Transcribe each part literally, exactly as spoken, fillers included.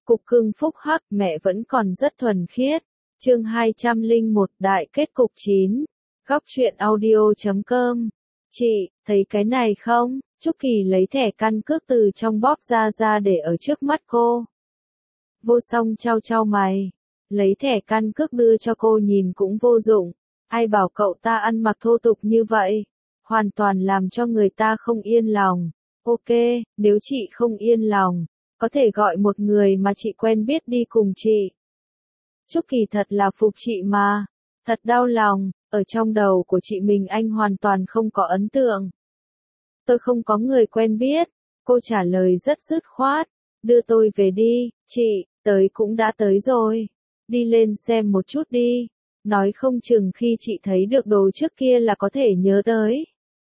Cục cưng phúc hắc, mẹ vẫn còn rất thuần khiết. Chương hai trăm lẻ một Đại kết cục chín. Góc truyện audio chấm com. Chị, thấy cái này không? Trúc Kỳ lấy thẻ căn cước từ trong bóp ra ra để ở trước mắt cô. Vô Song trao trao mày. Lấy thẻ căn cước đưa cho cô nhìn cũng vô dụng. Ai bảo cậu ta ăn mặc thô tục như vậy? Hoàn toàn làm cho người ta không yên lòng. Ok, nếu chị không yên lòng, có thể gọi một người mà chị quen biết đi cùng chị. Trúc Kỳ thật là phục chị mà. Thật đau lòng, ở trong đầu của chị mình anh hoàn toàn không có ấn tượng. Tôi không có người quen biết, cô trả lời rất dứt khoát. Đưa tôi về đi, chị, tới cũng đã tới rồi. Đi lên xem một chút đi. Nói không chừng khi chị thấy được đồ trước kia là có thể nhớ tới.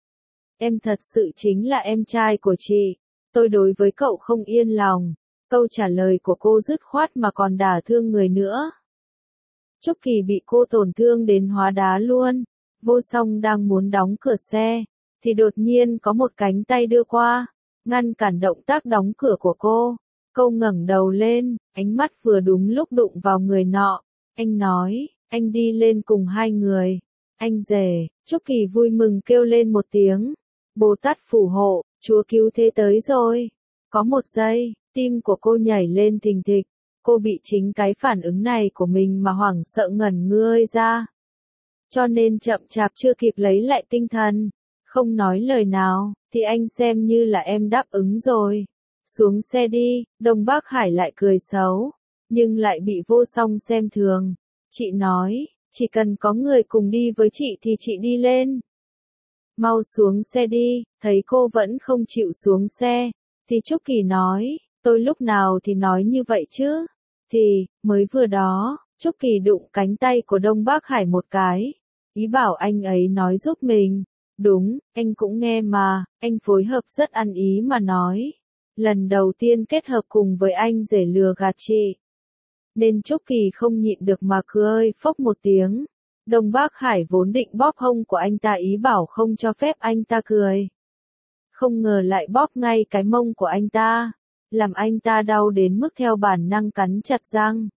Em thật sự chính là em trai của chị. Tôi đối với cậu không yên lòng. Câu trả lời của cô dứt khoát mà còn đả thương người nữa. Trúc Kỳ bị cô tổn thương đến hóa đá luôn. Vô Song đang muốn đóng cửa xe, thì đột nhiên có một cánh tay đưa qua, ngăn cản động tác đóng cửa của cô. Cô ngẩng đầu lên, ánh mắt vừa đúng lúc đụng vào người nọ. Anh nói, anh đi lên cùng hai người. Anh rể, Trúc Kỳ vui mừng kêu lên một tiếng. Bồ Tát phù hộ, Chúa cứu thế tới rồi. Có một giây, tim của cô nhảy lên thình thịch. Cô bị chính cái phản ứng này của mình mà hoảng sợ ngẩn ngơ ra. Cho nên chậm chạp chưa kịp lấy lại tinh thần. Không nói lời nào, thì anh xem như là em đáp ứng rồi. Xuống xe đi, Đông Bắc Hải lại cười xấu. Nhưng lại bị Vô Song xem thường. Chị nói, chỉ cần có người cùng đi với chị thì chị đi lên. Mau xuống xe đi, thấy cô vẫn không chịu xuống xe. Thì Trúc Kỳ nói, tôi lúc nào thì nói như vậy chứ? Thì, mới vừa đó, Trúc Kỳ đụng cánh tay của Đông Bắc Hải một cái. Ý bảo anh ấy nói giúp mình. Đúng, anh cũng nghe mà, anh phối hợp rất ăn ý mà nói. Lần đầu tiên kết hợp cùng với anh rể lừa gạt chị. Nên Trúc Kỳ không nhịn được mà cười phốc một tiếng. Đông Bắc Hải vốn định bóp hông của anh ta ý bảo không cho phép anh ta cười. Không ngờ lại bóp ngay cái mông của anh ta. Làm anh ta đau đến mức theo bản năng cắn chặt răng.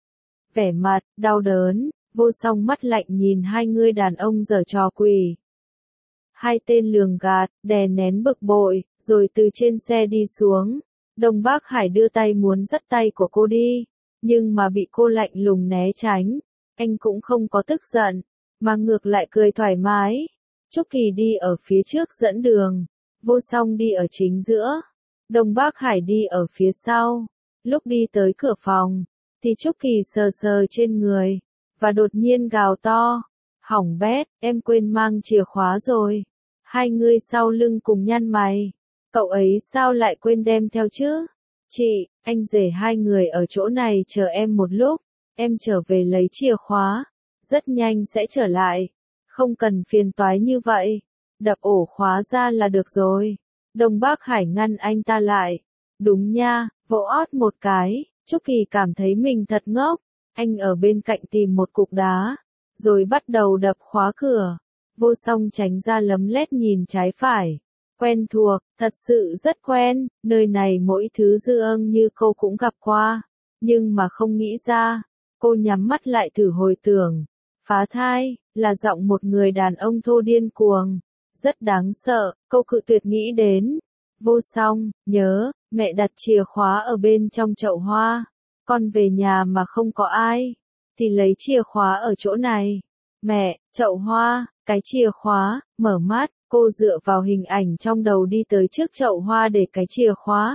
Vẻ mặt, đau đớn, Vô Song mắt lạnh nhìn hai người đàn ông giở trò quỷ. Hai tên lường gạt, đè nén bực bội, rồi từ trên xe đi xuống. Đông Bắc Hải đưa tay muốn dắt tay của cô đi, nhưng mà bị cô lạnh lùng né tránh. Anh cũng không có tức giận, mà ngược lại cười thoải mái. Trúc Kỳ đi ở phía trước dẫn đường, Vô Song đi ở chính giữa. Đông Bắc Hải đi ở phía sau. Lúc đi tới cửa phòng, thì Trúc Kỳ sờ sờ trên người, và đột nhiên gào to. Hỏng bét, em quên mang chìa khóa rồi. Hai người sau lưng cùng nhăn mày. Cậu ấy sao lại quên đem theo chứ? Chị, anh rể hai người ở chỗ này chờ em một lúc. Em trở về lấy chìa khóa. Rất nhanh sẽ trở lại. Không cần phiền toái như vậy. Đập ổ khóa ra là được rồi. Đông Bắc Hải ngăn anh ta lại. Đúng nha, vỗ ót một cái. Trúc Kỳ cảm thấy mình thật ngốc. Anh ở bên cạnh tìm một cục đá, rồi bắt đầu đập khóa cửa. Vô Song tránh ra lấm lét nhìn trái phải. Quen thuộc, thật sự rất quen, nơi này mỗi thứ dư âng như cô cũng gặp qua. Nhưng mà không nghĩ ra, cô nhắm mắt lại thử hồi tưởng. Phá thai, là giọng một người đàn ông thô điên cuồng. Rất đáng sợ, cô cự tuyệt nghĩ đến. Vô Song, nhớ, mẹ đặt chìa khóa ở bên trong chậu hoa. Con về nhà mà không có ai, thì lấy chìa khóa ở chỗ này. Mẹ, chậu hoa, cái chìa khóa, mở mắt, cô dựa vào hình ảnh trong đầu đi tới trước chậu hoa để cái chìa khóa.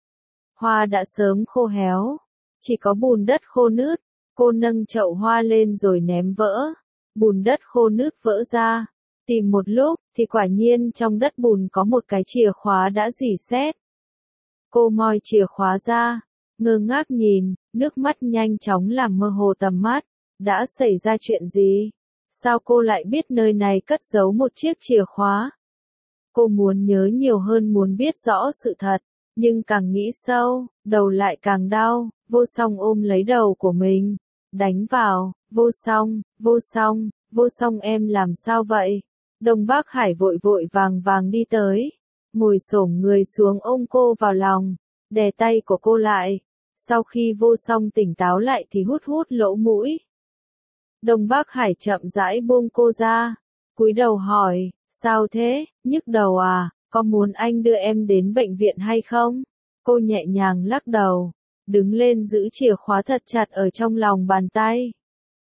Hoa đã sớm khô héo, chỉ có bùn đất khô nứt. Cô nâng chậu hoa lên rồi ném vỡ. Bùn đất khô nứt vỡ ra. Tìm một lúc, thì quả nhiên trong đất bùn có một cái chìa khóa đã rỉ sét. Cô moi chìa khóa ra, ngơ ngác nhìn, nước mắt nhanh chóng làm mơ hồ tầm mắt. Đã xảy ra chuyện gì? Sao cô lại biết nơi này cất giấu một chiếc chìa khóa? Cô muốn nhớ nhiều hơn muốn biết rõ sự thật, nhưng càng nghĩ sâu, đầu lại càng đau. Vô Song ôm lấy đầu của mình, đánh vào. Vô Song, Vô Song, Vô Song em làm sao vậy? Đông Bắc Hải vội vội vàng vàng đi tới, ngồi xổm người xuống ôm cô vào lòng, đè tay của cô lại. Sau khi vô song tỉnh táo lại thì hút hút lỗ mũi. Đông Bắc Hải chậm rãi buông cô ra, cúi đầu hỏi, sao thế, nhức đầu à, có muốn anh đưa em đến bệnh viện hay không? Cô nhẹ nhàng lắc đầu, đứng lên giữ chìa khóa thật chặt ở trong lòng bàn tay.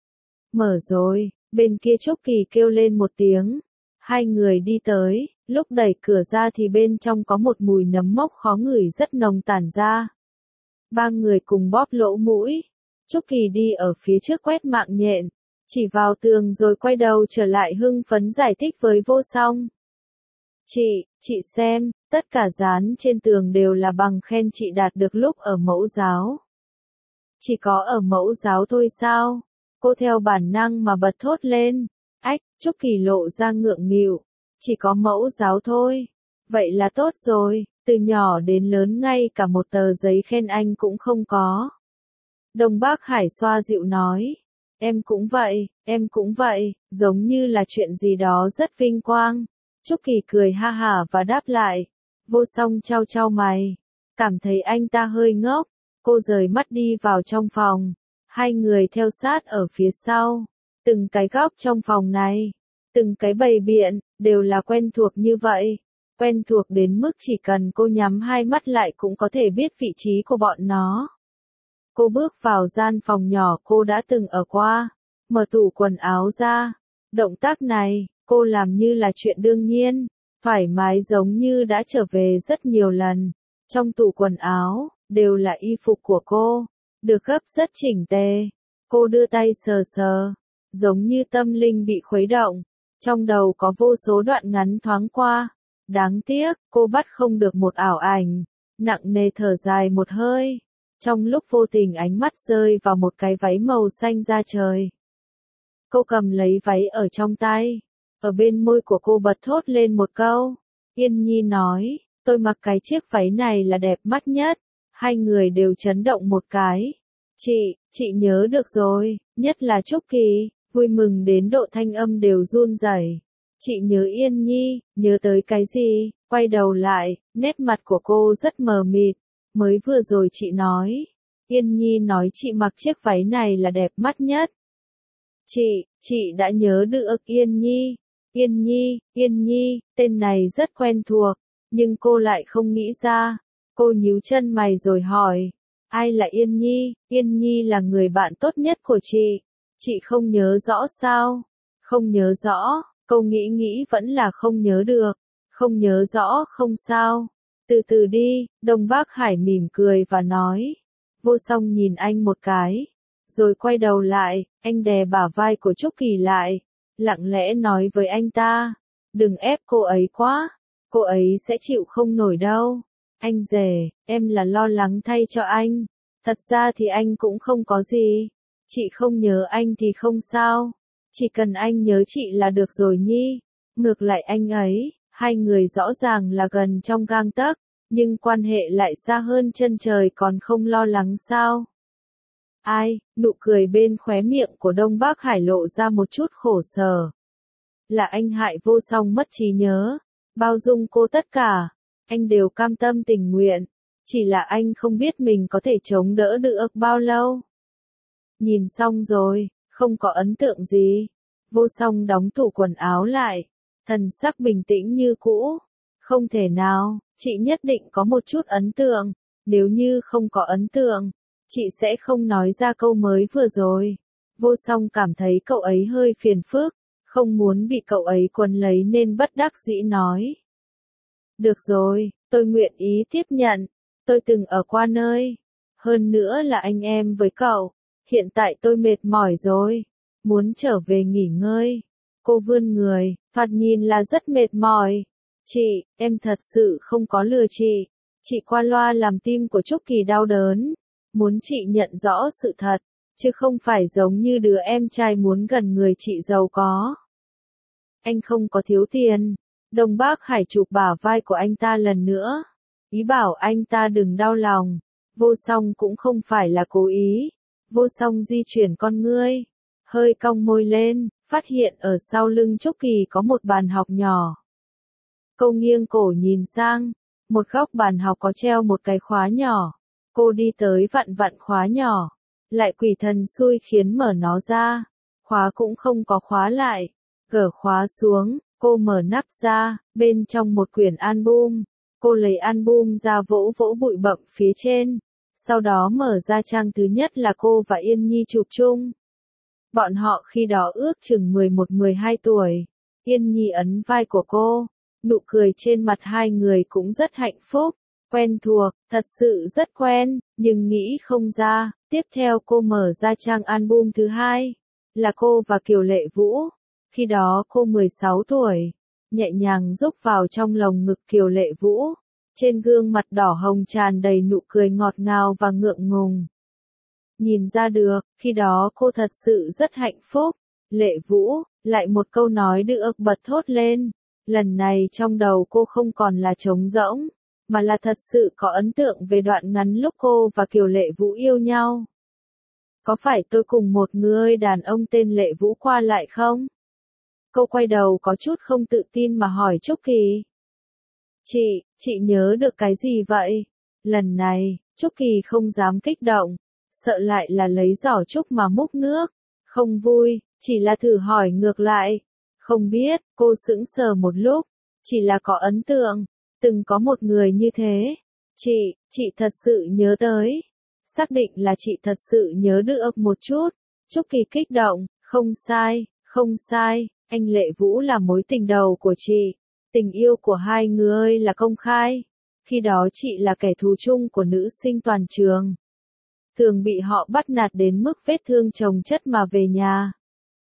Mở rồi, bên kia Trúc Kỳ kêu lên một tiếng. Hai người đi tới, lúc đẩy cửa ra thì bên trong có một mùi nấm mốc khó ngửi rất nồng tản ra. Ba người cùng bóp lỗ mũi. Trúc Kỳ đi ở phía trước quét mạng nhện, chỉ vào tường rồi quay đầu trở lại hưng phấn giải thích với Vô Song. Chị, chị xem, tất cả dán trên tường đều là bằng khen chị đạt được lúc ở mẫu giáo. Chỉ có ở mẫu giáo thôi sao? Cô theo bản năng mà bật thốt lên. Ách, Trúc Kỳ lộ ra ngượng nghịu. Chỉ có mẫu giáo thôi. Vậy là tốt rồi, từ nhỏ đến lớn ngay cả một tờ giấy khen anh cũng không có. Đông Bắc Hải xoa dịu nói. Em cũng vậy, em cũng vậy, giống như là chuyện gì đó rất vinh quang. Trúc Kỳ cười ha hả và đáp lại. Vô Song trao trao mày. Cảm thấy anh ta hơi ngốc. Cô rời mắt đi vào trong phòng. Hai người theo sát ở phía sau. Từng cái góc trong phòng này, từng cái bày biện, đều là quen thuộc như vậy. Quen thuộc đến mức chỉ cần cô nhắm hai mắt lại cũng có thể biết vị trí của bọn nó. Cô bước vào gian phòng nhỏ cô đã từng ở qua, mở tủ quần áo ra. Động tác này, cô làm như là chuyện đương nhiên, thoải mái giống như đã trở về rất nhiều lần. Trong tủ quần áo, đều là y phục của cô, được gấp rất chỉnh tề. Cô đưa tay sờ sờ, giống như tâm linh bị khuấy động. Trong đầu có vô số đoạn ngắn thoáng qua. Đáng tiếc, cô bắt không được một ảo ảnh. Nặng nề thở dài một hơi. Trong lúc vô tình ánh mắt rơi vào một cái váy màu xanh da trời. Cô cầm lấy váy ở trong tay. Ở bên môi của cô bật thốt lên một câu. Yên Nhi nói, tôi mặc cái chiếc váy này là đẹp mắt nhất. Hai người đều chấn động một cái. Chị, chị nhớ được rồi, nhất là Trúc Kỳ, vui mừng đến độ thanh âm đều run rẩy. Chị nhớ Yên Nhi, nhớ tới cái gì? Quay đầu lại, nét mặt của cô rất mờ mịt. Mới vừa rồi chị nói, Yên Nhi nói chị mặc chiếc váy này là đẹp mắt nhất. Chị, chị đã nhớ được Yên Nhi. Yên Nhi, Yên Nhi, tên này rất quen thuộc, nhưng cô lại không nghĩ ra. Cô nhíu chân mày rồi hỏi, ai là Yên Nhi? Yên Nhi là người bạn tốt nhất của chị. Chị không nhớ rõ sao? Không nhớ rõ, cô nghĩ nghĩ vẫn là không nhớ được. Không nhớ rõ không sao. Từ từ đi, Đông Bắc Hải mỉm cười và nói. Vô Song nhìn anh một cái. Rồi quay đầu lại, anh đè bả vai của Trúc Kỳ lại. Lặng lẽ nói với anh ta. Đừng ép cô ấy quá. Cô ấy sẽ chịu không nổi đâu. Anh rể, em là lo lắng thay cho anh. Thật ra thì anh cũng không có gì. Chị không nhớ anh thì không sao. Chỉ cần anh nhớ chị là được rồi Nhi. Ngược lại anh ấy, hai người rõ ràng là gần trong gang tấc, nhưng quan hệ lại xa hơn chân trời còn không lo lắng sao. Ai, nụ cười bên khóe miệng của Đông Bắc Hải lộ ra một chút khổ sở. Là anh hại Vô Song mất trí nhớ, bao dung cô tất cả. Anh đều cam tâm tình nguyện, chỉ là anh không biết mình có thể chống đỡ được bao lâu. Nhìn xong rồi, không có ấn tượng gì. Vô Song đóng tủ quần áo lại, thần sắc bình tĩnh như cũ. Không thể nào, chị nhất định có một chút ấn tượng, nếu như không có ấn tượng, chị sẽ không nói ra câu mới vừa rồi. Vô Song cảm thấy cậu ấy hơi phiền phức, không muốn bị cậu ấy quấn lấy nên bất đắc dĩ nói. Được rồi, tôi nguyện ý tiếp nhận, tôi từng ở qua nơi. Hơn nữa là anh em với cậu, hiện tại tôi mệt mỏi rồi, muốn trở về nghỉ ngơi. Cô vươn người, thoạt nhìn là rất mệt mỏi. Chị, em thật sự không có lừa chị. Chị qua loa làm tim của Trúc Kỳ đau đớn. Muốn chị nhận rõ sự thật, chứ không phải giống như đứa em trai muốn gần người chị giàu có. Anh không có thiếu tiền. Đông Bắc Hải chụp bả vai của anh ta lần nữa. Ý bảo anh ta đừng đau lòng. Vô Song cũng không phải là cố ý. Vô Song di chuyển con ngươi. Hơi cong môi lên, phát hiện ở sau lưng Trúc Kỳ có một bàn học nhỏ. Cô nghiêng cổ nhìn sang. Một góc bàn học có treo một cái khóa nhỏ. Cô đi tới vặn vặn khóa nhỏ, lại quỷ thần xui khiến mở nó ra, khóa cũng không có khóa lại, gỡ khóa xuống, cô mở nắp ra, bên trong một quyển album, cô lấy album ra vỗ vỗ bụi bặm phía trên, sau đó mở ra trang thứ nhất là cô và Yên Nhi chụp chung. Bọn họ khi đó ước chừng mười một mười hai tuổi, Yên Nhi ấn vai của cô, nụ cười trên mặt hai người cũng rất hạnh phúc, quen thuộc, thật sự rất quen, nhưng nghĩ không ra, tiếp theo cô mở ra trang album thứ hai, là cô và Kiều Lệ Vũ, khi đó cô mười sáu tuổi, nhẹ nhàng rúc vào trong lồng ngực Kiều Lệ Vũ, trên gương mặt đỏ hồng tràn đầy nụ cười ngọt ngào và ngượng ngùng. Nhìn ra được, khi đó cô thật sự rất hạnh phúc. Lệ Vũ, lại một câu nói được bật thốt lên. Lần này trong đầu cô không còn là trống rỗng, mà là thật sự có ấn tượng về đoạn ngắn lúc cô và Kiều Lệ Vũ yêu nhau. Có phải tôi cùng một người đàn ông tên Lệ Vũ qua lại không? Cô quay đầu có chút không tự tin mà hỏi Trúc Kỳ. Chị, chị nhớ được cái gì vậy? Lần này, Trúc Kỳ không dám kích động, sợ lại là lấy giỏ trúc mà múc nước. Không vui, chỉ là thử hỏi ngược lại. Không biết, cô sững sờ một lúc, chỉ là có ấn tượng, từng có một người như thế. Chị, chị thật sự nhớ tới. Xác định là chị thật sự nhớ được một chút. Trúc Kỳ kích động, không sai, không sai, anh Lệ Vũ là mối tình đầu của chị. Tình yêu của hai người là công khai. Khi đó chị là kẻ thù chung của nữ sinh toàn trường. Thường bị họ bắt nạt đến mức vết thương chồng chất mà về nhà.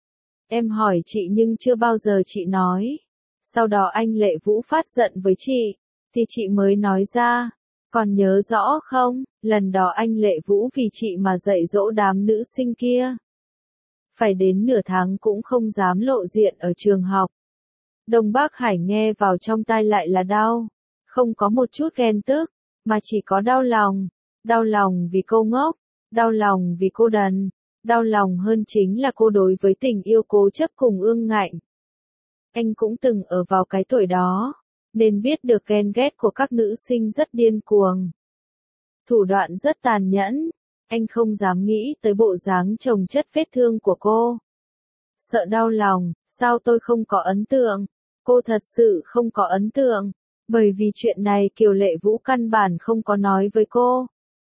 Em hỏi chị nhưng chưa bao giờ chị nói. Sau đó anh Lệ Vũ phát giận với chị, thì chị mới nói ra. Còn nhớ rõ không, lần đó anh Lệ Vũ vì chị mà dạy dỗ đám nữ sinh kia. Phải đến nửa tháng cũng không dám lộ diện ở trường học. Đông Bắc Hải nghe vào trong tai lại là đau, không có một chút ghen tức, mà chỉ có đau lòng, đau lòng vì cô ngốc, đau lòng vì cô đần, đau lòng hơn chính là cô đối với tình yêu cố chấp cùng ương ngạnh. Anh cũng từng ở vào cái tuổi đó, nên biết được ghen ghét của các nữ sinh rất điên cuồng. Thủ đoạn rất tàn nhẫn, anh không dám nghĩ tới bộ dáng chồng chất vết thương của cô. Sợ đau lòng, sao tôi không có ấn tượng? Cô thật sự không có ấn tượng, bởi vì chuyện này Kiều Lệ Vũ căn bản không có nói với cô.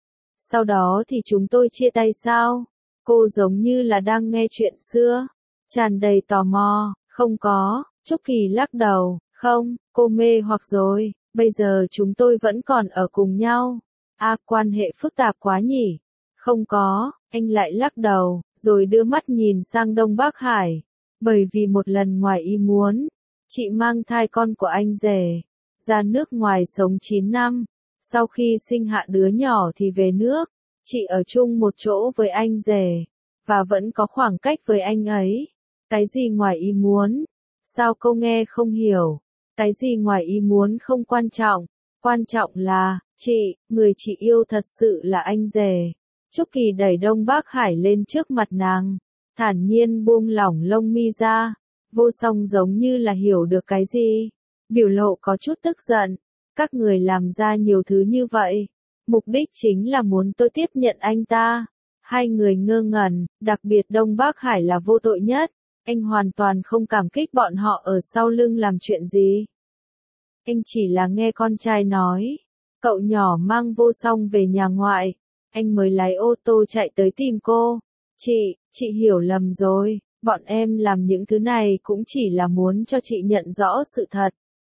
Sau đó thì chúng tôi chia tay sao? Cô giống như là đang nghe chuyện xưa, tràn đầy tò mò, không có, Trúc Kỳ lắc đầu, không, cô mê hoặc rồi, bây giờ chúng tôi vẫn còn ở cùng nhau. À, quan hệ phức tạp quá nhỉ? Không có, anh lại lắc đầu, rồi đưa mắt nhìn sang Đông Bắc Hải, bởi vì một lần ngoài ý muốn, chị mang thai con của anh rể, ra nước ngoài sống chín năm, sau khi sinh hạ đứa nhỏ thì về nước, chị ở chung một chỗ với anh rể, và vẫn có khoảng cách với anh ấy. Cái gì ngoài ý muốn? Sao cô nghe không hiểu? Cái gì ngoài ý muốn không quan trọng, quan trọng là, chị, người chị yêu thật sự là anh rể. Trúc Kỳ đẩy Đông Bắc Hải lên trước mặt nàng, thản nhiên buông lỏng lông mi ra, Vô Song giống như là hiểu được cái gì, biểu lộ có chút tức giận, các người làm ra nhiều thứ như vậy, mục đích chính là muốn tôi tiếp nhận anh ta. Hai người ngơ ngẩn, đặc biệt Đông Bắc Hải là vô tội nhất, anh hoàn toàn không cảm kích bọn họ ở sau lưng làm chuyện gì. Anh chỉ là nghe con trai nói, cậu nhỏ mang Vô Song về nhà ngoại, anh mới lái ô tô chạy tới tìm cô. Chị, chị hiểu lầm rồi, bọn em làm những thứ này cũng chỉ là muốn cho chị nhận rõ sự thật.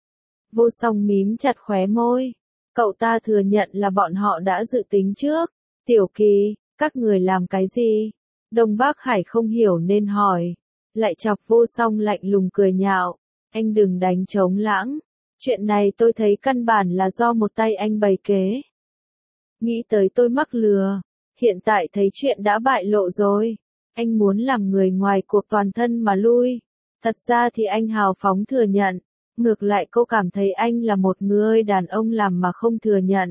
Vô Song mím chặt khóe môi, cậu ta thừa nhận là bọn họ đã dự tính trước. Tiểu Kỳ, các người làm cái gì? Đông Bắc Hải không hiểu nên hỏi, lại chọc Vô Song lạnh lùng cười nhạo, anh đừng đánh trống lãng, chuyện này tôi thấy căn bản là do một tay anh bày kế. Nghĩ tới tôi mắc lừa, hiện tại thấy chuyện đã bại lộ rồi, anh muốn làm người ngoài cuộc toàn thân mà lui. Thật ra thì anh hào phóng thừa nhận, ngược lại cô cảm thấy anh là một người đàn ông làm mà không thừa nhận.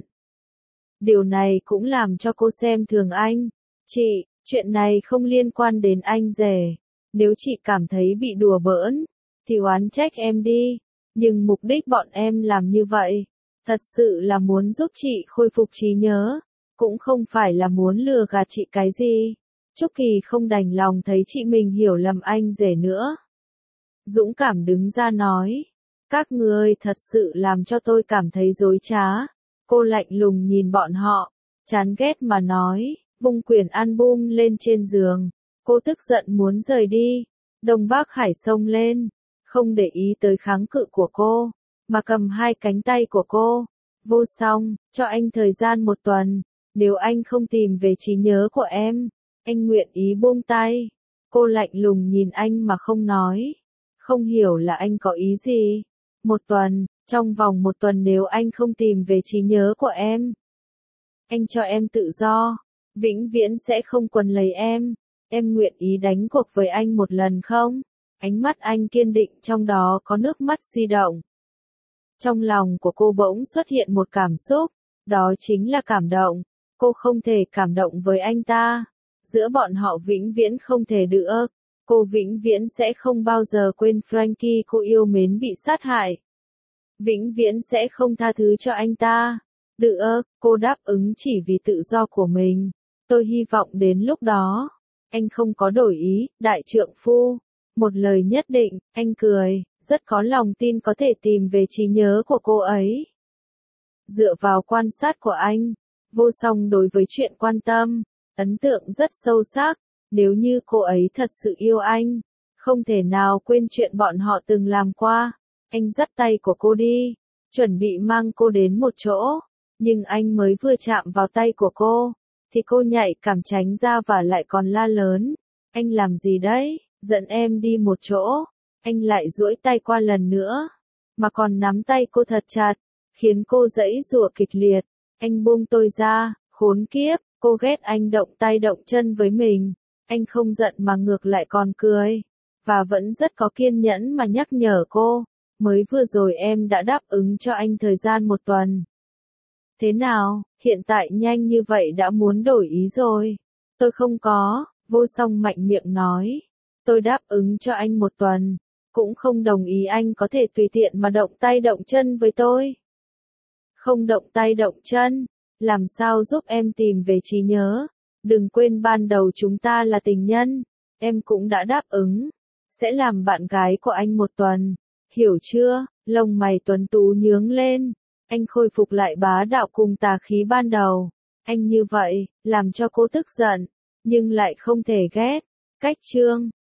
Điều này cũng làm cho cô xem thường anh. Chị, chuyện này không liên quan đến anh rể, nếu chị cảm thấy bị đùa bỡn, thì oán trách em đi, nhưng mục đích bọn em làm như vậy, thật sự là muốn giúp chị khôi phục trí nhớ. cũng không phải là muốn lừa gạt chị cái gì. Trúc Kỳ không đành lòng thấy chị mình hiểu lầm anh rể nữa. Dũng cảm đứng ra nói, các ngươi thật sự làm cho tôi cảm thấy dối trá. Cô lạnh lùng nhìn bọn họ, chán ghét mà nói, vung quyển album lên trên giường. Cô tức giận muốn rời đi. Đông Bắc Hải xông lên, không để ý tới kháng cự của cô, mà cầm hai cánh tay của cô. Vô Song, cho anh thời gian một tuần, nếu anh không tìm về trí nhớ của em, anh nguyện ý buông tay. Cô lạnh lùng nhìn anh mà không nói, không hiểu là anh có ý gì. Một tuần, trong vòng một tuần nếu anh không tìm về trí nhớ của em, anh cho em tự do, vĩnh viễn sẽ không quấn lấy em. Em nguyện ý đánh cuộc với anh một lần không? Ánh mắt anh kiên định, trong đó có nước mắt di động. Trong lòng của cô bỗng xuất hiện một cảm xúc, đó chính là cảm động. Cô không thể cảm động với anh ta. Giữa bọn họ vĩnh viễn không thể được. Cô vĩnh viễn sẽ không bao giờ quên Frankie cô yêu mến bị sát hại. Vĩnh viễn sẽ không tha thứ cho anh ta. Được, cô đáp ứng chỉ vì tự do của mình. Tôi hy vọng đến lúc đó, anh không có đổi ý, đại trượng phu. Một lời nhất định, anh cười, rất có lòng tin có thể tìm về trí nhớ của cô ấy. Dựa vào quan sát của anh, Vô Song đối với chuyện quan tâm, ấn tượng rất sâu sắc. Nếu như cô ấy thật sự yêu anh, không thể nào quên chuyện bọn họ từng làm qua. Anh dắt tay của cô đi, chuẩn bị mang cô đến một chỗ, nhưng anh mới vừa chạm vào tay của cô, thì cô nhạy cảm tránh ra và lại còn la lớn. Anh làm gì đấy, dẫn em đi một chỗ. Anh lại duỗi tay qua lần nữa, mà còn nắm tay cô thật chặt, khiến cô giãy giụa kịch liệt. Anh buông tôi ra, khốn kiếp, cô ghét anh động tay động chân với mình. Anh không giận mà ngược lại còn cười, và vẫn rất có kiên nhẫn mà nhắc nhở cô. Mới vừa rồi em đã đáp ứng cho anh thời gian một tuần. Thế nào, hiện tại nhanh như vậy đã muốn đổi ý rồi? Tôi không có, Vô Song mạnh miệng nói. Tôi đáp ứng cho anh một tuần, cũng không đồng ý anh có thể tùy tiện mà động tay động chân với tôi. Không động tay động chân, làm sao giúp em tìm về trí nhớ? Đừng quên ban đầu chúng ta là tình nhân, em cũng đã đáp ứng, sẽ làm bạn gái của anh một tuần. Hiểu chưa? Lông mày tuấn tú nhướng lên. Anh khôi phục lại bá đạo cùng tà khí ban đầu. Anh như vậy, làm cho cô tức giận, nhưng lại không thể ghét. Cách chương